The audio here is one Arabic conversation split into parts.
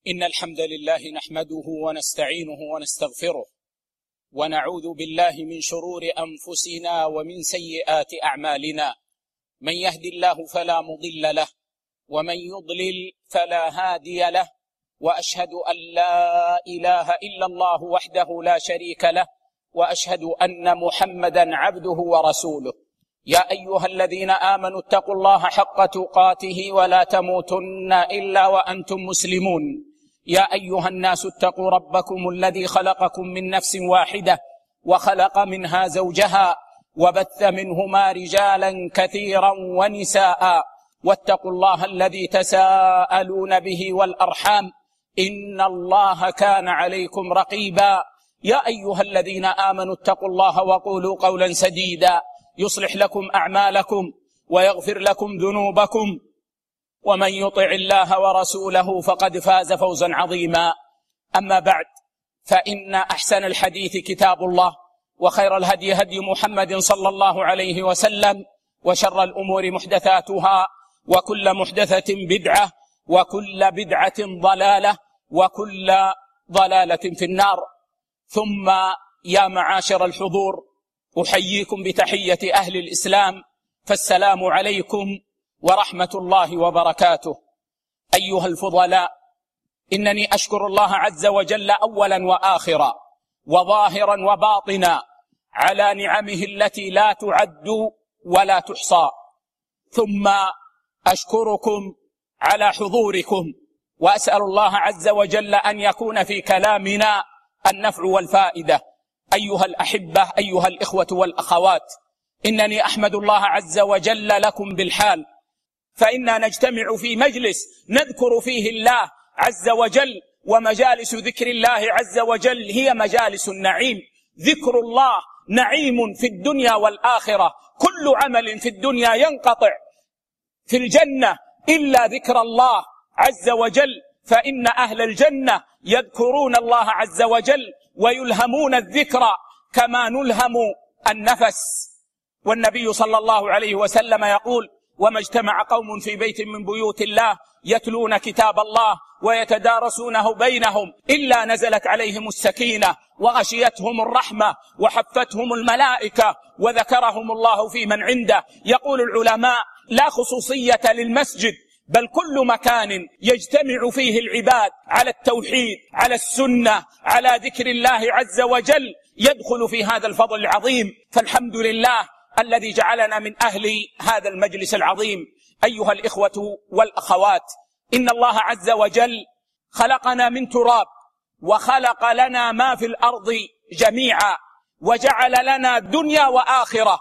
إن الحمد لله نحمده ونستعينه ونستغفره ونعوذ بالله من شرور أنفسنا ومن سيئات أعمالنا. من يهد الله فلا مضل له ومن يضلل فلا هادي له، وأشهد أن لا إله إلا الله وحده لا شريك له، وأشهد أن محمدا عبده ورسوله. يا أيها الذين آمنوا اتقوا الله حق تقاته ولا تموتن إلا وأنتم مسلمون. يا أيها الناس اتقوا ربكم الذي خلقكم من نفس واحدة وخلق منها زوجها وبث منهما رجالا كثيرا ونساء، واتقوا الله الذي تساءلون به والأرحام إن الله كان عليكم رقيبا. يا أيها الذين آمنوا اتقوا الله وقولوا قولا سديدا يصلح لكم أعمالكم ويغفر لكم ذنوبكم، ومن يطع الله ورسوله فقد فاز فوزا عظيما. أما بعد، فإن أحسن الحديث كتاب الله، وخير الهدي هدي محمد صلى الله عليه وسلم، وشر الأمور محدثاتها، وكل محدثة بدعة، وكل بدعة ضلالة، وكل ضلالة في النار. ثم يا معاشر الحضور، أحييكم بتحية أهل الإسلام، فالسلام عليكم ورحمة الله وبركاته. أيها الفضلاء، إنني أشكر الله عز وجل أولا وآخرا وظاهرا وباطنا على نعمه التي لا تعد ولا تحصى، ثم أشكركم على حضوركم، وأسأل الله عز وجل أن يكون في كلامنا النفع والفائدة. أيها الأحبة، أيها الإخوة والأخوات، إنني أحمد الله عز وجل لكم بالحال، فإننا نجتمع في مجلس نذكر فيه الله عز وجل، ومجالس ذكر الله عز وجل هي مجالس النعيم. ذكر الله نعيم في الدنيا والآخرة. كل عمل في الدنيا ينقطع في الجنة إلا ذكر الله عز وجل، فإن أهل الجنة يذكرون الله عز وجل ويلهمون الذكر كما نلهم النفس. والنبي صلى الله عليه وسلم يقول: وما اجتمع قوم في بيت من بيوت الله يتلون كتاب الله ويتدارسونه بينهم إلا نزلت عليهم السكينة وغشيتهم الرحمة وحفتهم الملائكة وذكرهم الله في من عنده. يقول العلماء: لا خصوصية للمسجد، بل كل مكان يجتمع فيه العباد على التوحيد، على السنة، على ذكر الله عز وجل، يدخل في هذا الفضل العظيم. فالحمد لله الذي جعلنا من أهل هذا المجلس العظيم. أيها الإخوة والأخوات، إن الله عز وجل خلقنا من تراب، وخلق لنا ما في الأرض جميعا، وجعل لنا دنيا وآخرة،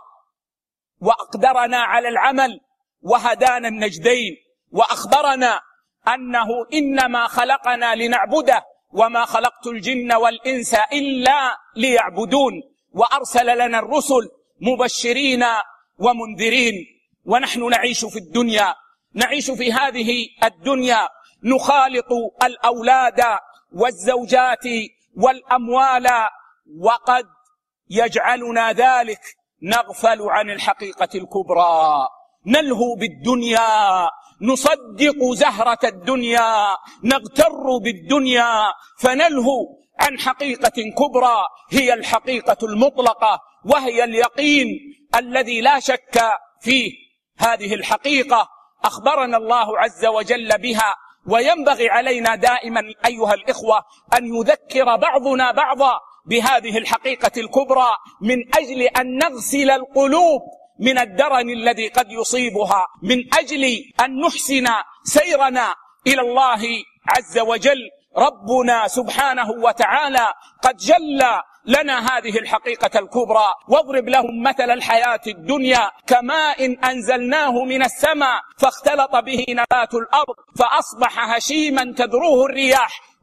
وأقدرنا على العمل، وهدانا النجدين، وأخبرنا أنه إنما خلقنا لنعبده، وما خلقت الجن والإنس إلا ليعبدون. وأرسل لنا الرسل مبشرين ومنذرين. ونحن نعيش في الدنيا، نعيش في هذه الدنيا، نخالط الأولاد والزوجات والأموال، وقد يجعلنا ذلك نغفل عن الحقيقة الكبرى. نلهو بالدنيا، نصدق زهرة الدنيا، نغتر بالدنيا، فنلهو عن حقيقة كبرى هي الحقيقة المطلقة، وهي اليقين الذي لا شك فيه. هذه الحقيقة أخبرنا الله عز وجل بها، وينبغي علينا دائما أيها الإخوة أن يذكر بعضنا بعضا بهذه الحقيقة الكبرى، من أجل أن نغسل القلوب من الدرن الذي قد يصيبها، من أجل أن نحسن سيرنا إلى الله عز وجل. ربنا سبحانه وتعالى قد جل لنا هذه الحقيقة الكبرى. واضرب لهم مثل الحياة الدنيا كماء أنزلناه من السماء فاختلط به نبات الأرض فأصبح هشيما تذروه الرياح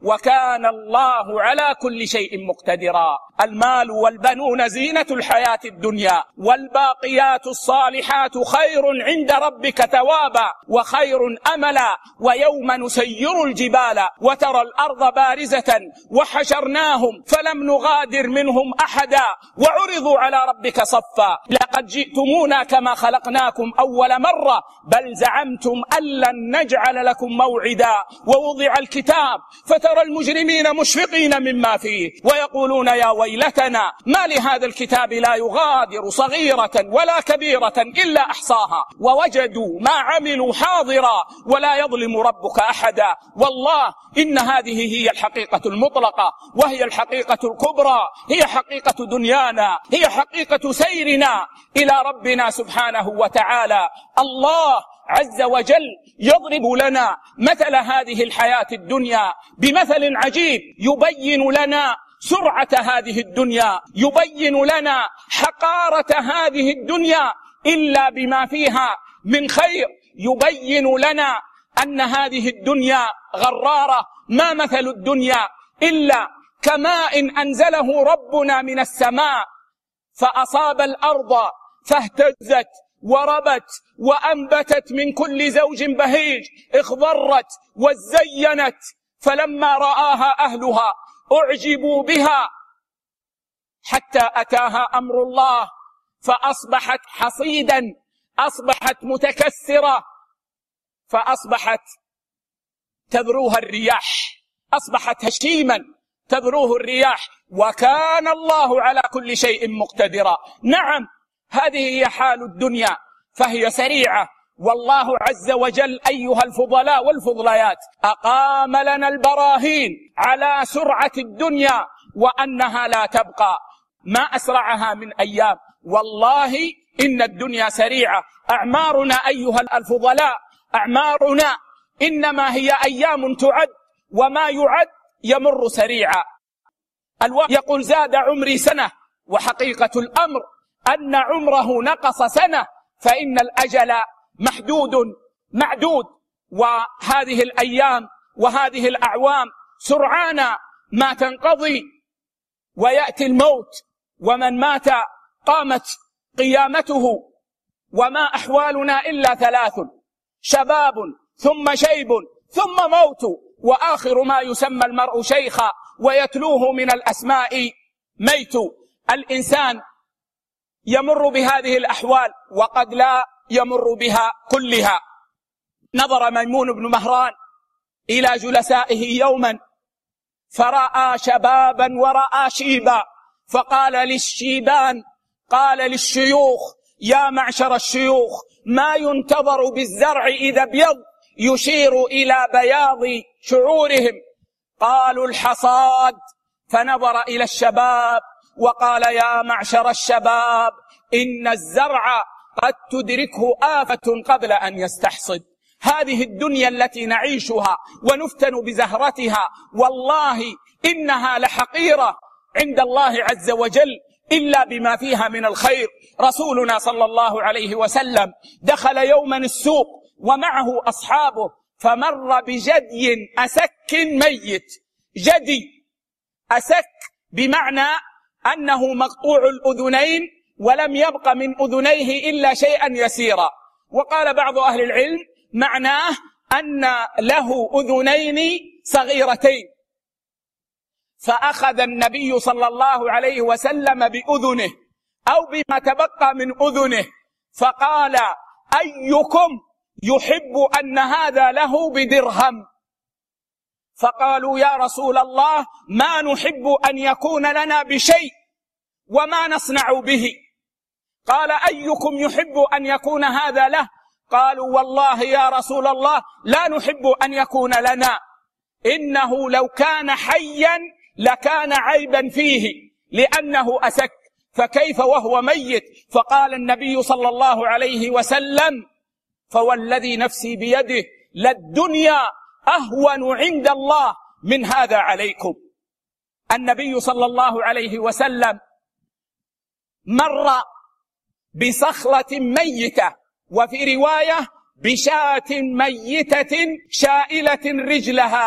وكان الله على كل شيء مقتدرا. المال والبنون زينة الحياة الدنيا، والباقيات الصالحات خير عند ربك ثوابا وخير أملا. ويوم نسير الجبال وترى الأرض بارزة وحشرناهم فلم نغادر منهم أحدا وعرضوا على ربك صفا لقد جئتمونا كما خلقناكم أول مرة بل زعمتم أن لن نجعل لكم موعدا. ووضع الكتاب فترى المجرمين مشفقين مما فيه ويقولون يا ويلتنا ما لهذا الكتاب لا يغادر صغيرة ولا كبيرة إلا أحصاها ووجدوا ما عملوا حاضرا ولا يظلم ربك أحدا. والله إن هذه هي الحقيقة المطلقة، وهي الحقيقة الكبرى، هي حقيقة دنيانا، هي حقيقة سيرنا إلى ربنا سبحانه وتعالى. الله عز وجل يضرب لنا مثل هذه الحياة الدنيا بمثل عجيب يبين لنا سرعة هذه الدنيا، يبين لنا حقارة هذه الدنيا إلا بما فيها من خير، يبين لنا أن هذه الدنيا غرارة. ما مثل الدنيا إلا كماء أنزله ربنا من السماء فأصاب الأرض فاهتزت وربت وأنبتت من كل زوج بهيج، اخضرت وزينت، فلما رآها أهلها أعجبوا بها حتى أتاها أمر الله فأصبحت حصيدا، أصبحت متكسرة، فأصبحت تذروها الرياح، أصبحت هشيما تذروه الرياح، وكان الله على كل شيء مقتدرا. نعم هذه هي حال الدنيا فهي سريعة، والله عز وجل أيها الفضلاء والفضليات أقام لنا البراهين على سرعة الدنيا وأنها لا تبقى، ما أسرعها من أيام. والله إن الدنيا سريعة. أعمارنا أيها الفضلاء، أعمارنا إنما هي أيام تعد، وما يعد يمر سريعا. الوقت يقول زاد عمري سنة، وحقيقة الأمر أن عمره نقص سنة، فإن الأجل محدود معدود، وهذه الأيام وهذه الأعوام سرعان ما تنقضي ويأتي الموت، ومن مات قامت قيامته. وما أحوالنا إلا ثلاث: شباب ثم شيب ثم موت، وآخر ما يسمى المرء شيخا ويتلوه من الأسماء ميت. الإنسان يمر بهذه الأحوال وقد لا يمر بها كلها. نظر ميمون بن مهران إلى جلسائه يوما فرأى شبابا ورأى شيبا، فقال للشيبان، قال للشيوخ: يا معشر الشيوخ، ما ينتظر بالزرع إذا ابيض يشير إلى بياض شعورهم؟ قالوا: الحصاد. فنظر إلى الشباب وقال: يا معشر الشباب، إن الزرع قد تدركه آفة قبل أن يستحصد. هذه الدنيا التي نعيشها ونفتن بزهرتها والله إنها لحقيرة عند الله عز وجل إلا بما فيها من الخير. رسولنا صلى الله عليه وسلم دخل يوما السوق ومعه أصحابه، فمر بجدي أسك ميت. جدي أسك بمعنى أنه مقطوع الأذنين ولم يبق من أذنيه إلا شيئا يسيرا. وقال بعض أهل العلم معناه أن له أذنين صغيرتين، فأخذ النبي صلى الله عليه وسلم بأذنه أو بما تبقى من أذنه فقال: أيكم يحب أن هذا له بدرهم؟ فقالوا: يا رسول الله، ما نحب أن يكون لنا بشيء وما نصنع به. قال: أيكم يحب أن يكون هذا له؟ قالوا: والله يا رسول الله لا نحب أن يكون لنا، إنه لو كان حيا لكان عيبا فيه لأنه أسك، فكيف وهو ميت؟ فقال النبي صلى الله عليه وسلم: فوالذي نفسي بيده للدنيا أهون عند الله من هذا عليكم. النبي صلى الله عليه وسلم مر بصخرة ميتة، وفي رواية بشاة ميتة شائلة رجلها،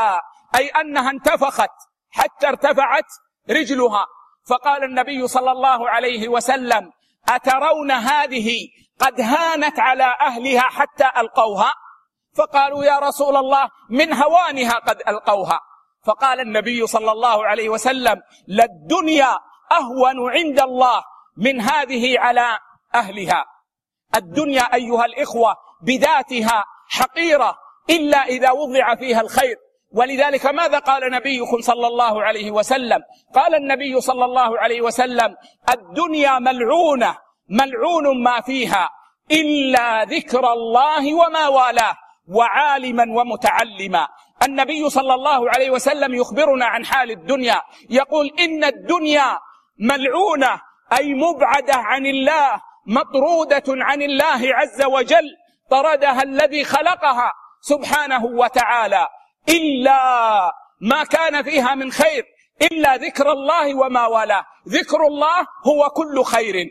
أي أنها انتفخت حتى ارتفعت رجلها. فقال النبي صلى الله عليه وسلم: أترون هذه قد هانت على أهلها حتى ألقوها؟ فقالوا: يا رسول الله من هوانها قد ألقوها. فقال النبي صلى الله عليه وسلم: للدنيا أهون عند الله من هذه على أهلها. الدنيا أيها الإخوة بذاتها حقيرة إلا إذا وضع فيها الخير. ولذلك ماذا قال نبيكم صلى الله عليه وسلم؟ قال النبي صلى الله عليه وسلم: الدنيا ملعونة، ملعون ما فيها إلا ذكر الله وما والاه وعالما ومتعلما. النبي صلى الله عليه وسلم يخبرنا عن حال الدنيا، يقول: إن الدنيا ملعونة، أي مبعدة عن الله، مطرودة عن الله عز وجل، طردها الذي خلقها سبحانه وتعالى، إلا ما كان فيها من خير، إلا ذكر الله وما والاه. ذكر الله هو كل خير،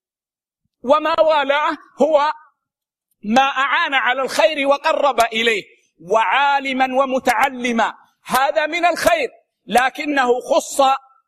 وما والاه هو ما أعان على الخير وقرب إليه، وعالما ومتعلما، هذا من الخير لكنه خص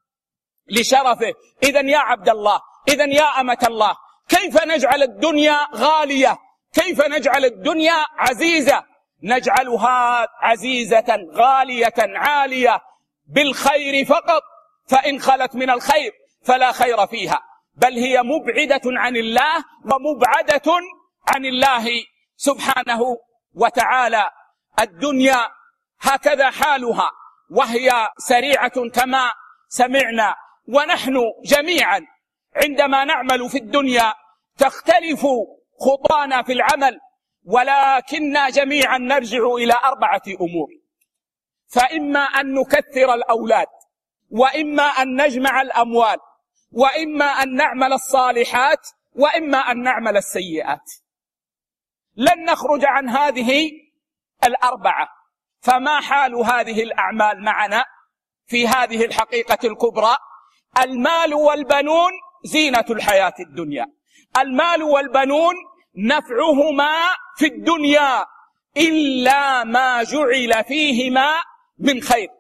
لشرفه. إذن يا عبد الله، إذن يا أمة الله، كيف نجعل الدنيا غالية؟ كيف نجعل الدنيا عزيزة؟ نجعلها عزيزة غالية عالية بالخير فقط، فإن خلت من الخير فلا خير فيها، بل هي مبعدة عن الله ومبعدة عن الله سبحانه وتعالى. الدنيا هكذا حالها، وهي سريعة كما سمعنا. ونحن جميعا عندما نعمل في الدنيا تختلف خطانا في العمل، ولكننا جميعا نرجع إلى 4 أمور: فإما أن نكثر الأولاد، وإما أن نجمع الأموال، وإما أن نعمل الصالحات، وإما أن نعمل السيئات. لن نخرج عن هذه 4. فما حال هذه الأعمال معنا في هذه الحقيقة الكبرى؟ المال والبنون زينة الحياة الدنيا. المال والبنون نفعهما في الدنيا إلا ما جعل فيهما من خير.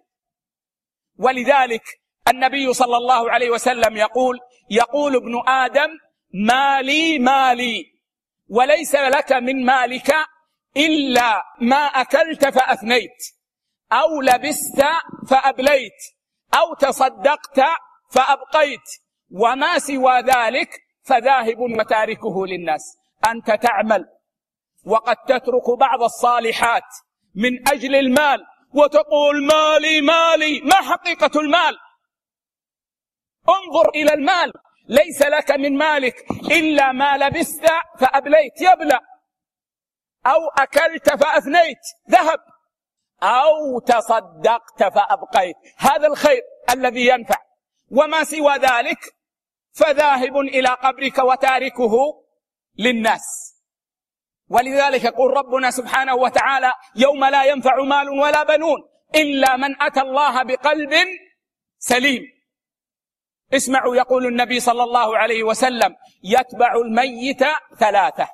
ولذلك النبي صلى الله عليه وسلم يقول ابن آدم: مالي مالي، وليس لك من مالك إلا ما أكلت فأفنيت، أو لبست فأبليت، أو تصدقت فأبقيت، وما سوى ذلك فذاهب وتاركه للناس. أنت تعمل وقد تترك بعض الصالحات من أجل المال وتقول: مالي مالي. ما حقيقة المال؟ انظر إلى المال. ليس لك من مالك إلا ما لبست فأبليت، يبلى، أو أكلت فأفنيت، ذهب، أو تصدقت فأبقيت، هذا الخير الذي ينفع. وما سوى ذلك فذاهب إلى قبرك وتاركه للناس. ولذلك يقول ربنا سبحانه وتعالى: يوم لا ينفع مال ولا بنون إلا من أتى الله بقلب سليم. اسمعوا، يقول النبي صلى الله عليه وسلم: يتبع الميت 3،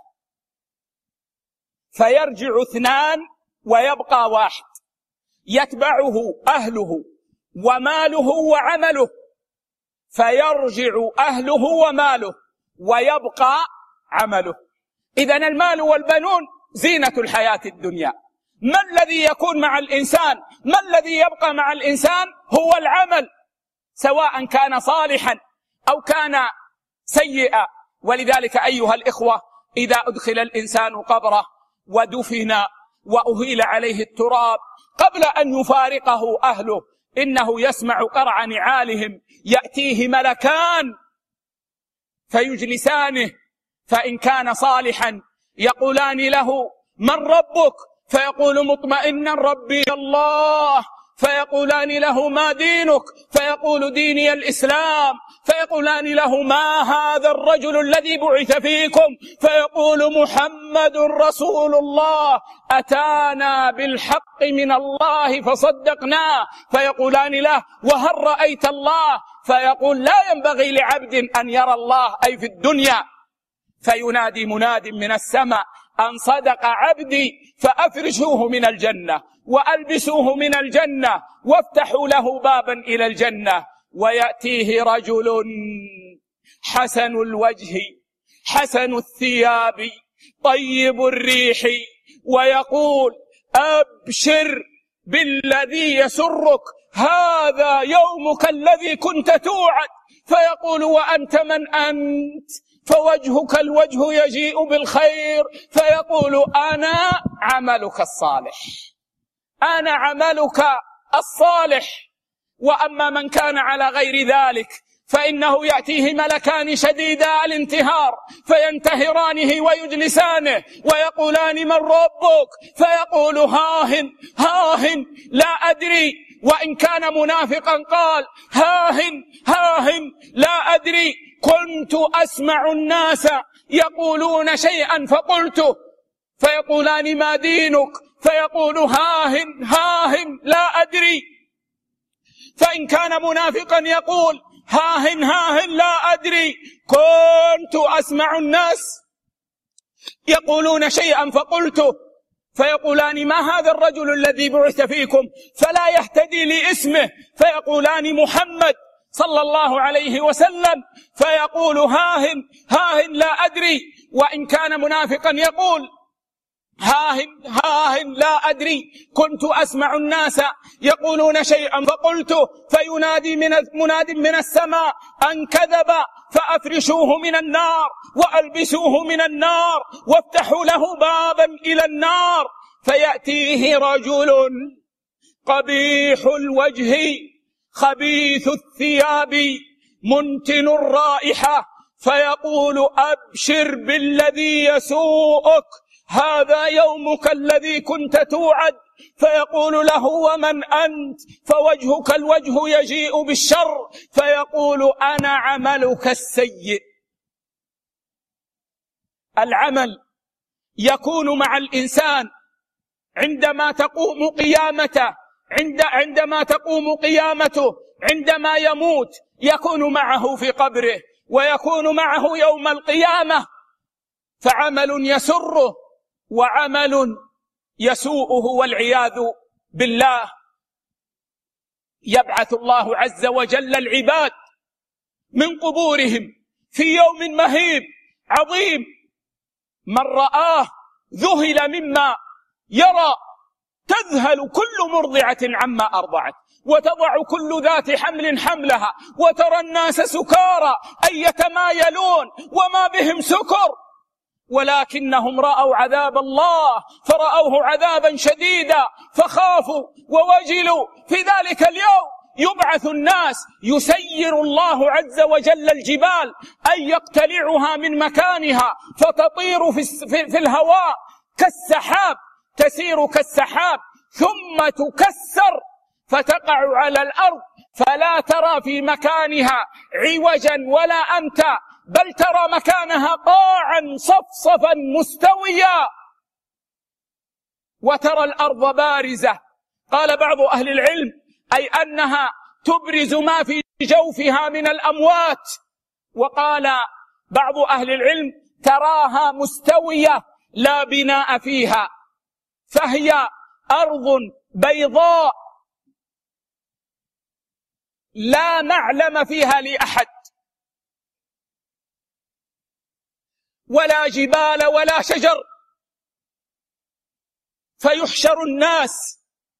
فيرجع 2 ويبقى 1. يتبعه أهله وماله وعمله، فيرجع أهله وماله ويبقى عمله. إذن المال والبنون زينة الحياة الدنيا. ما الذي يكون مع الإنسان؟ ما الذي يبقى مع الإنسان؟ هو العمل، سواء كان صالحا أو كان سيئا. ولذلك أيها الإخوة، إذا أدخل الإنسان قبره ودفن وأهيل عليه التراب، قبل أن يفارقه أهله إنه يسمع قرع نعالهم، يأتيه ملكان فيجلسانه، فإن كان صالحا يقولان له: من ربك؟ فيقول مطمئنا: ربي الله. فيقولان له: ما دينك؟ فيقول: ديني الإسلام. فيقولان له: ما هذا الرجل الذي بعث فيكم؟ فيقول: محمد رسول الله، أتانا بالحق من الله فصدقناه. فيقولان له: وهل رأيت الله؟ فيقول: لا ينبغي لعبد أن يرى الله، أي في الدنيا. فينادي مناد من السماء: أن صدق عبدي فأفرشوه من الجنة وألبسوه من الجنة وافتحوا له بابا إلى الجنة. ويأتيه رجل حسن الوجه حسن الثياب طيب الريح ويقول: أبشر بالذي يسرك، هذا يومك الذي كنت توعد. فيقول: وأنت من أنت؟ فوجهك الوجه يجيء بالخير. فيقول: أنا عملك الصالح، أنا عملك الصالح. وأما من كان على غير ذلك فإنه يأتيه ملكان شديدا الانتهار فينتهرانه ويجلسانه ويقولان: من ربك؟ فيقول: هاهن هاهن لا أدري. وإن كان منافقا قال: هاهن هاهن لا أدري، كنت أسمع الناس يقولون شيئا فقلته. فيقولان: ما دينك؟ فيقول: هاهن هاهن لا أدري. فإن كان منافقا يقول: هاهن هاهن لا أدري، كنت أسمع الناس يقولون شيئا فقلته. فيقولان: ما هذا الرجل الذي بعث فيكم؟ فلا يهتدي لاسمه. فيقولان: محمد صلى الله عليه وسلم. فيقول: هاهن هاهن لا أدري. وإن كان منافقا يقول: هاهن هاهن لا أدري، كنت أسمع الناس يقولون شيئا فقلته. فينادي مناد من السماء أن كذب فأفرشوه من النار وألبسوه من النار وافتحوا له بابا إلى النار. فيأتيه رجل قبيح الوجه خبيث الثياب منتن الرائحة فيقول: أبشر بالذي يسوءك، هذا يومك الذي كنت توعد. فيقول له: ومن أنت؟ فوجهك الوجه يجيء بالشر. فيقول: أنا عملك السيء. العمل يكون مع الإنسان عندما تقوم قيامته، عندما يموت يكون معه في قبره ويكون معه يوم القيامة. فعمل يسره وعمل يسوءه والعياذ بالله. يبعث الله عز وجل العباد من قبورهم في يوم مهيب عظيم، من رآه ذهل مما يرى، تذهل كل مرضعة عما أرضعت وتضع كل ذات حمل حملها وترى الناس سكارى أي يتمايلون وما بهم سكر، ولكنهم رأوا عذاب الله فرأوه عذابا شديدا فخافوا ووجلوا. في ذلك اليوم يبعث الناس، يسير الله عز وجل الجبال أن يقتلعها من مكانها فتطير في الهواء كالسحاب، تسير كالسحاب ثم تكسر فتقع على الأرض فلا ترى في مكانها عوجا ولا أمتا، بل ترى مكانها قاعا صفصفا مستويا وترى الأرض بارزة. قال بعض أهل العلم: أي أنها تبرز ما في جوفها من الأموات. وقال بعض أهل العلم: تراها مستوية لا بناء فيها، فهي أرض بيضاء لا معلم فيها لأحد، ولا جبال ولا شجر. فيحشر الناس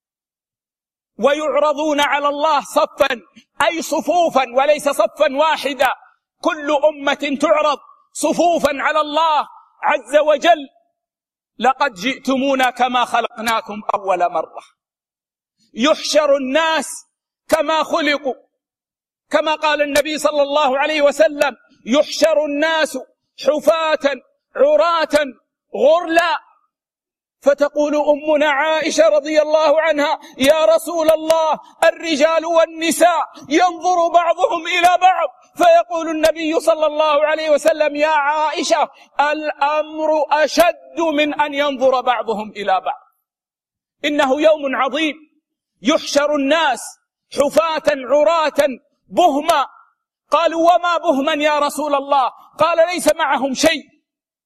ويعرضون على الله صفا، أي صفوفا وليس صفا واحدا، كل أمة تعرض صفوفا على الله عز وجل: لقد جئتمونا كما خلقناكم أول مرة. يحشر الناس كما خلقوا، كما قال النبي صلى الله عليه وسلم: يحشر الناس حفاة عراة غرلا. فتقول أمنا عائشة رضي الله عنها: يا رسول الله، الرجال والنساء ينظر بعضهم إلى بعض. فيقول النبي صلى الله عليه وسلم: يا عائشة، الأمر أشد من أن ينظر بعضهم إلى بعض. إنه يوم عظيم، يحشر الناس حفاة عراة بهما. قالوا: وما بهما يا رسول الله؟ قال: ليس معهم شيء،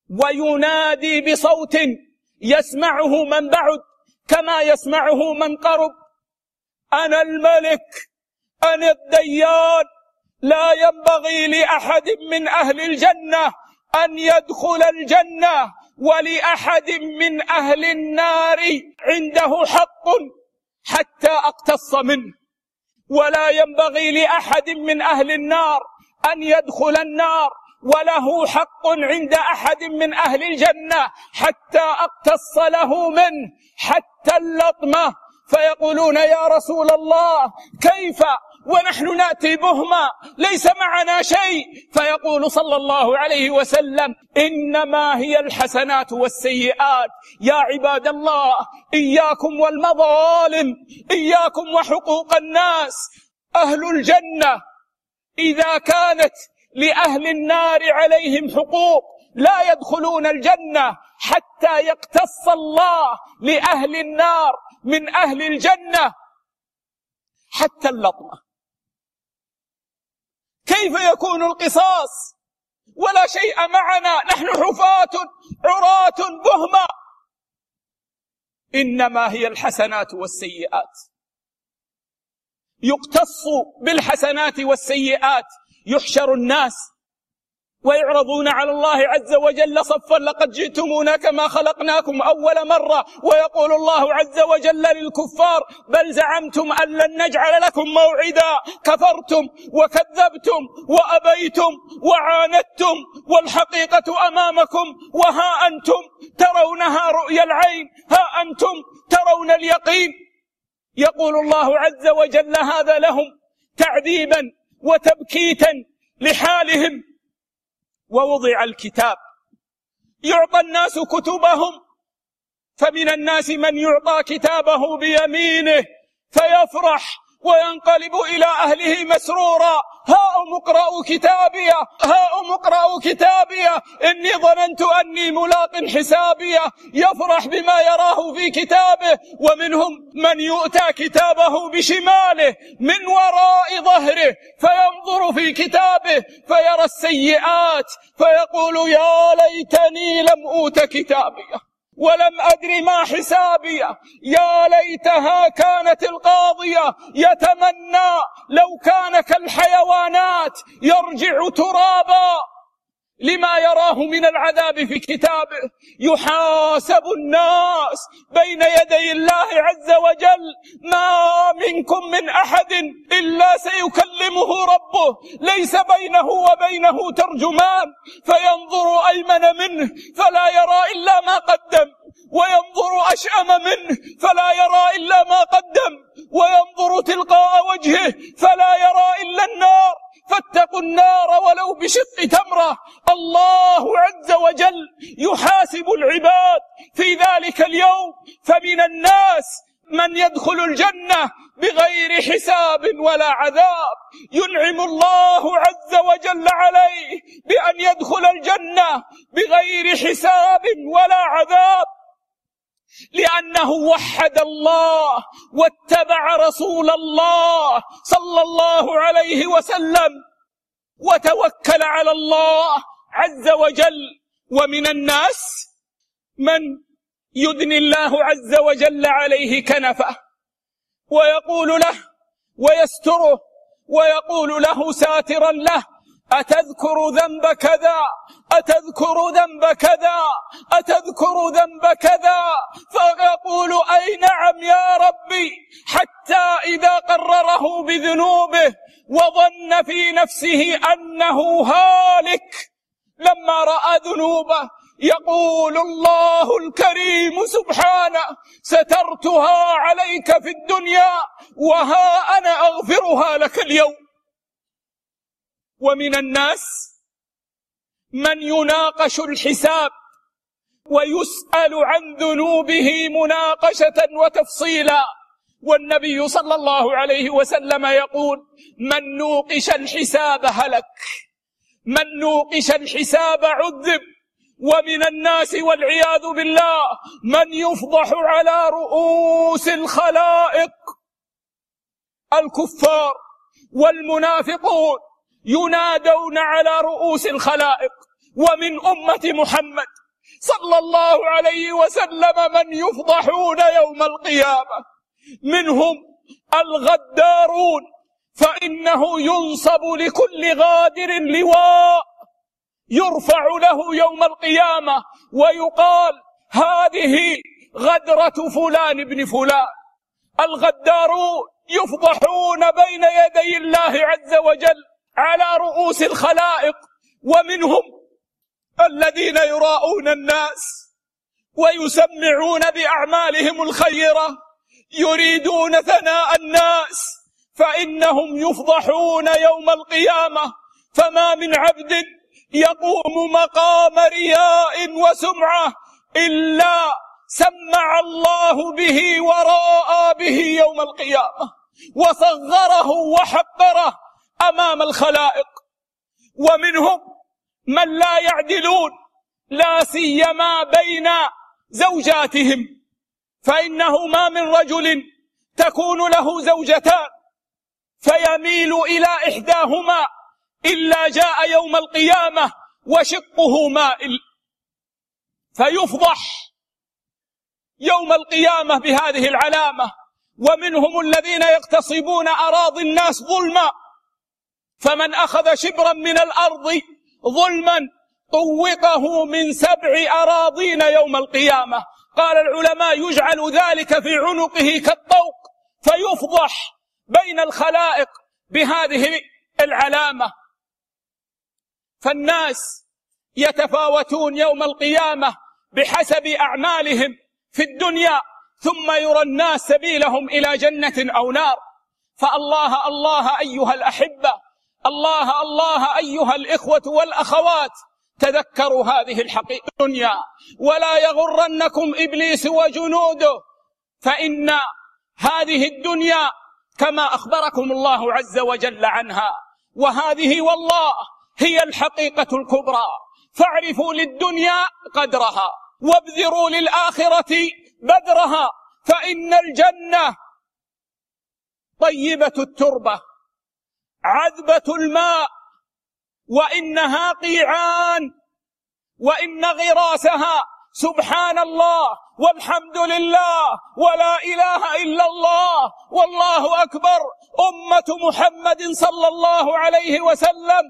وينادي بصوت يسمعه من بعد كما يسمعه من قرب: أنا الملك، أنا الديان، لا ينبغي لأحد من أهل الجنة أن يدخل الجنة، ولأحد من أهل النار عنده حق حتى أقتص منه، ولا ينبغي لأحد من أهل النار أن يدخل النار وله حق عند أحد من أهل الجنة حتى أقتص له منه حتى اللطمة. فيقولون: يا رسول الله، كيف ونحن نأتي بهما ليس معنا شيء؟ فيقول صلى الله عليه وسلم: إنما هي الحسنات والسيئات. يا عباد الله، إياكم والمظالم، إياكم وحقوق الناس. أهل الجنة إذا كانت لأهل النار عليهم حقوق لا يدخلون الجنة حتى يقتص الله لأهل النار من أهل الجنة حتى اللطمة. كيف يكون القصاص ولا شيء معنا؟ نحن حفاة عراة بهما. إنما هي الحسنات والسيئات. يقتص بالحسنات والسيئات. يحشر الناس ويعرضون على الله عز وجل صفا: لقد جئتمونا كما خلقناكم أول مرة. ويقول الله عز وجل للكفار: بل زعمتم أن لن نجعل لكم موعدا، كفرتم وكذبتم وأبيتم وعاندتم، والحقيقة أمامكم، وها أنتم ترونها رؤيا العين، ها أنتم ترون اليقين. يقول الله عز وجل هذا لهم تعذيبا وتبكيتا لحالهم. ووضع الكتاب، يعطى الناس كتبهم، فمن الناس من يعطى كتابه بيمينه فيفرح وينقلب إلى أهله مسرورا: هاؤم اقرءوا كتابي، هاؤم اقرءوا كتابي، إني ظننت أني ملاق حسابي. يفرح بما يراه في كتابه. ومنهم من يؤتى كتابه بشماله من وراء ظهره فينظر في كتابه فيرى السيئات فيقول: يا ليتني لم أوت كتابي ولم أدر ما حسابي، يا ليتها كانت القاضية. يتمنى لو كان كالحيوانات يرجع ترابا لما يراه من العذاب في كتابه. يحاسب الناس بين يدي الله عز وجل: ما منكم من أحد إلا سيكلمه ربه، ليس بينه وبينه ترجمان. فينظر أيمن منه فلا يرى إلا ما قدم، وينظر أشأم منه فلا يرى إلا ما قدم، وينظر تلقاء وجهه فلا يرى إلا النار. فاتقوا النار ولو بشق تمرة. الله عز وجل يحاسب العباد في ذلك اليوم. فمن الناس من يدخل الجنة بغير حساب ولا عذاب. ينعم الله عز وجل عليه بأن يدخل الجنة بغير حساب ولا عذاب، لأنه وحد الله واتبع رسول الله صلى الله عليه وسلم وتوكل على الله عز وجل. ومن الناس من يدني الله عز وجل عليه كنفه ويقول له ويستره ويقول له ساترا له: أتذكر ذنب كذا، أتذكر ذنب كذا، أتذكر ذنب كذا؟ فيقول: أي نعم يا ربي. حتى إذا قرره بذنوبه وظن في نفسه أنه هالك لما رأى ذنوبه يقول الله الكريم سبحانه: سترتها عليك في الدنيا وها أنا أغفرها لك اليوم. ومن الناس من يناقش الحساب ويسأل عن ذنوبه مناقشة وتفصيلا. والنبي صلى الله عليه وسلم يقول: من نوقش الحساب هلك، من نوقش الحساب عذب. ومن الناس والعياذ بالله من يفضح على رؤوس الخلائق. الكفار والمنافقون ينادون على رؤوس الخلائق. ومن أمة محمد صلى الله عليه وسلم من يفضحون يوم القيامة، منهم الغدارون، فإنه ينصب لكل غادر لواء يرفع له يوم القيامة ويقال هذه غدرة فلان ابن فلان. الغدارون يفضحون بين يدي الله عز وجل على رؤوس الخلائق، ومنهم الذين يراءون الناس ويسمعون بأعمالهم الخيرة يريدون ثناء الناس، فإنهم يفضحون يوم القيامة. فما من عبد يقوم مقام رياء وسمعة إلا سمع الله به ورأى به يوم القيامة وصغره وحقره أمام الخلائق. ومنهم من لا يعدلون لا سيما بين زوجاتهم، فإنه ما من رجل تكون له زوجتان فيميل إلى إحداهما إلا جاء يوم القيامة وشقه مائل، فيفضح يوم القيامة بهذه العلامة. ومنهم الذين يغتصبون أراضي الناس ظلما، فمن أخذ شبرا من الأرض ظلما طوقه من 7 أراضين يوم القيامة. قال العلماء يجعل ذلك في عنقه كالطوق، فيفضح بين الخلائق بهذه العلامة. فالناس يتفاوتون يوم القيامة بحسب أعمالهم في الدنيا، ثم يرى الناس سبيلهم إلى جنة أو نار. فالله الله أيها الأحبة، الله الله أيها الإخوة والأخوات، تذكروا هذه الحقيقة الدنيا ولا يغرنكم إبليس وجنوده، فإن هذه الدنيا كما أخبركم الله عز وجل عنها، وهذه والله هي الحقيقة الكبرى. فاعرفوا للدنيا قدرها وابذروا للآخرة بدرها، فإن الجنة طيبة التربة عذبة الماء، وإنها قيعان، وإن غراسها سبحان الله والحمد لله ولا إله إلا الله والله أكبر. أمة محمد صلى الله عليه وسلم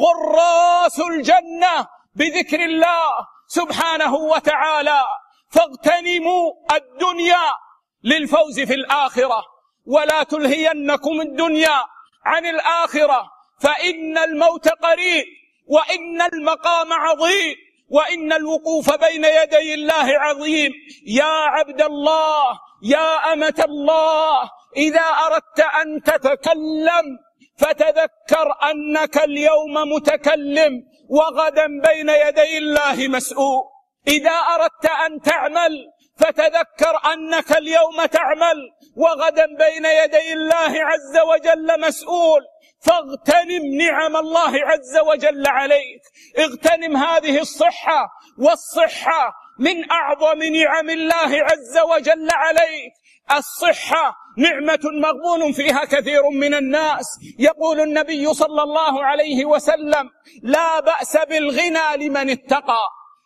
غراس الجنة بذكر الله سبحانه وتعالى. فاغتنموا الدنيا للفوز في الآخرة، ولا تلهينكم الدنيا عن الآخرة، فإن الموت قريب، وإن المقام عظيم، وإن الوقوف بين يدي الله عظيم. يا عبد الله، يا أمة الله، إذا أردت أن تتكلم فتذكر أنك اليوم متكلم وغدا بين يدي الله مسؤول. إذا أردت أن تعمل فتذكر أنك اليوم تعمل وغدا بين يدي الله عز وجل مسؤول. فاغتنم نعم الله عز وجل عليك، اغتنم هذه الصحة، والصحة من أعظم نعم الله عز وجل عليك. الصحة نعمة مغبون فيها كثير من الناس. يقول النبي صلى الله عليه وسلم: لا بأس بالغنى لمن اتقى،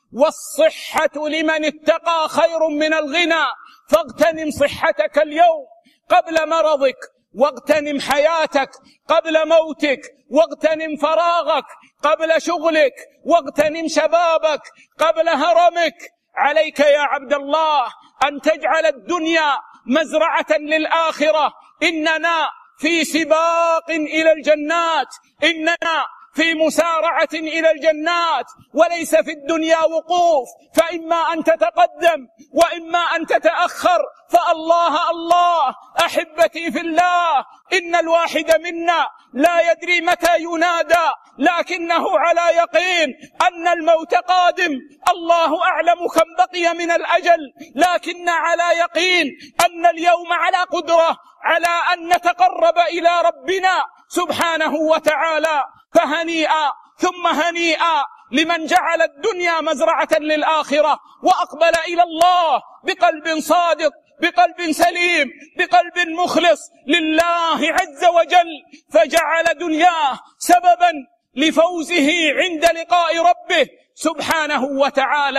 والصحة لمن اتقى خير من الغنى. فاغتنم صحتك اليوم قبل مرضك، واغتنم حياتك قبل موتك، واغتنم فراغك قبل شغلك، واغتنم شبابك قبل هرمك. عليك يا عبد الله أن تجعل الدنيا مزرعة للآخرة. إننا في سباق إلى الجنات، إننا في مسارعة إلى الجنات، وليس في الدنيا وقوف، فإما أن تتقدم وإما أن تتأخر. فالله الله أحبتي في الله، إن الواحد منا لا يدري متى ينادى، لكنه على يقين أن الموت قادم. الله أعلم كم بقي من الأجل، لكن على يقين أن اليوم على قدرة على أن نتقرب إلى ربنا سبحانه وتعالى. فهنيئا ثم هنيئا لمن جعل الدنيا مزرعة للآخرة، وأقبل إلى الله بقلب صادق، بقلب سليم، بقلب مخلص لله عز وجل، فجعل دنياه سببا لفوزه عند لقاء ربه سبحانه وتعالى.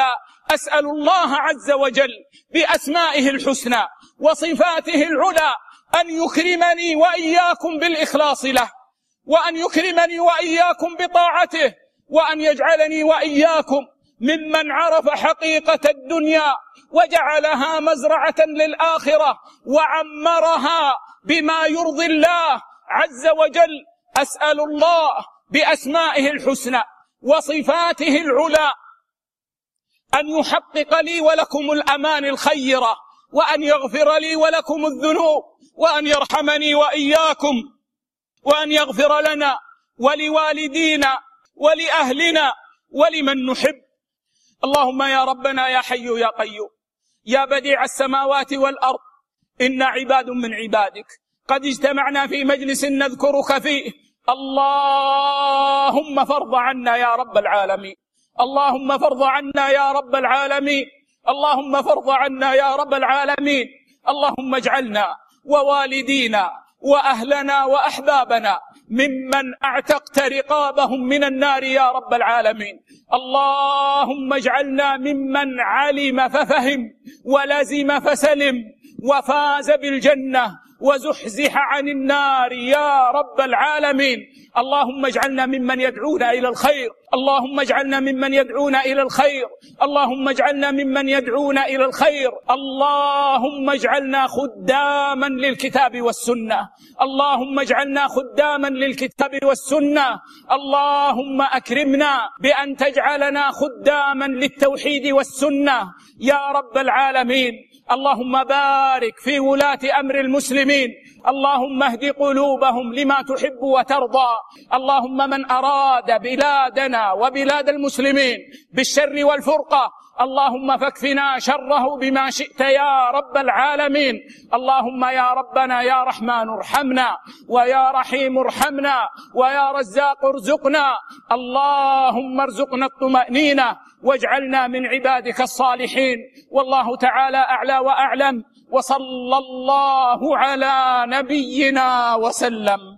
أسأل الله عز وجل بأسمائه الحسنى وصفاته العلى أن يكرمني وإياكم بالإخلاص له، وأن يكرمني وإياكم بطاعته، وأن يجعلني وإياكم ممن عرف حقيقة الدنيا وجعلها مزرعة للآخرة وعمرها بما يرضي الله عز وجل. أسأل الله بأسمائه الحسنى وصفاته العلى أن يحقق لي ولكم الأمان الخيرة، وأن يغفر لي ولكم الذنوب، وأن يرحمني وإياكم، وأن يغفر لنا ولوالدينا ولأهلنا ولمن نحب. اللهم يا ربنا يا حي يا قيوم يا بديع السماوات والأرض، إن عباد من عبادك قد اجتمعنا في مجلس نذكرك فيه، اللهم فارض عنا يا رب العالمين، اللهم فارض عنا يا رب العالمين، اللهم فارض عنا يا رب العالمين. اللهم اجعلنا ووالدينا وأهلنا وأحبابنا ممن اعتقت رقابهم من النار يا رب العالمين. اللهم اجعلنا ممن علم ففهم ولزم فسلم وفاز بالجنة وزحزح عن النار يا رب العالمين. اللهم اجعلنا ممن يدعون إلى الخير، اللهم اجعلنا ممن يدعون إلى الخير، اللهم اجعلنا ممن يدعون إلى الخير. اللهم اجعلنا خداما للكتاب والسنة، اللهم اجعلنا خداما للكتاب والسنة. اللهم أكرمنا بأن تجعلنا خداما للتوحيد والسنة يا رب العالمين. اللهم بارك في ولاة أمر المسلمين، اللهم اهد قلوبهم لما تحب وترضى. اللهم من أراد بلادنا وبلاد المسلمين بالشر والفرقة اللهم فاكفنا شره بما شئت يا رب العالمين. اللهم يا ربنا يا رحمن ارحمنا، ويا رحيم ارحمنا، ويا رزاق ارزقنا. اللهم ارزقنا الطمأنينة واجعلنا من عبادك الصالحين. والله تعالى أعلى وأعلم، وصلى الله على نبينا وسلم.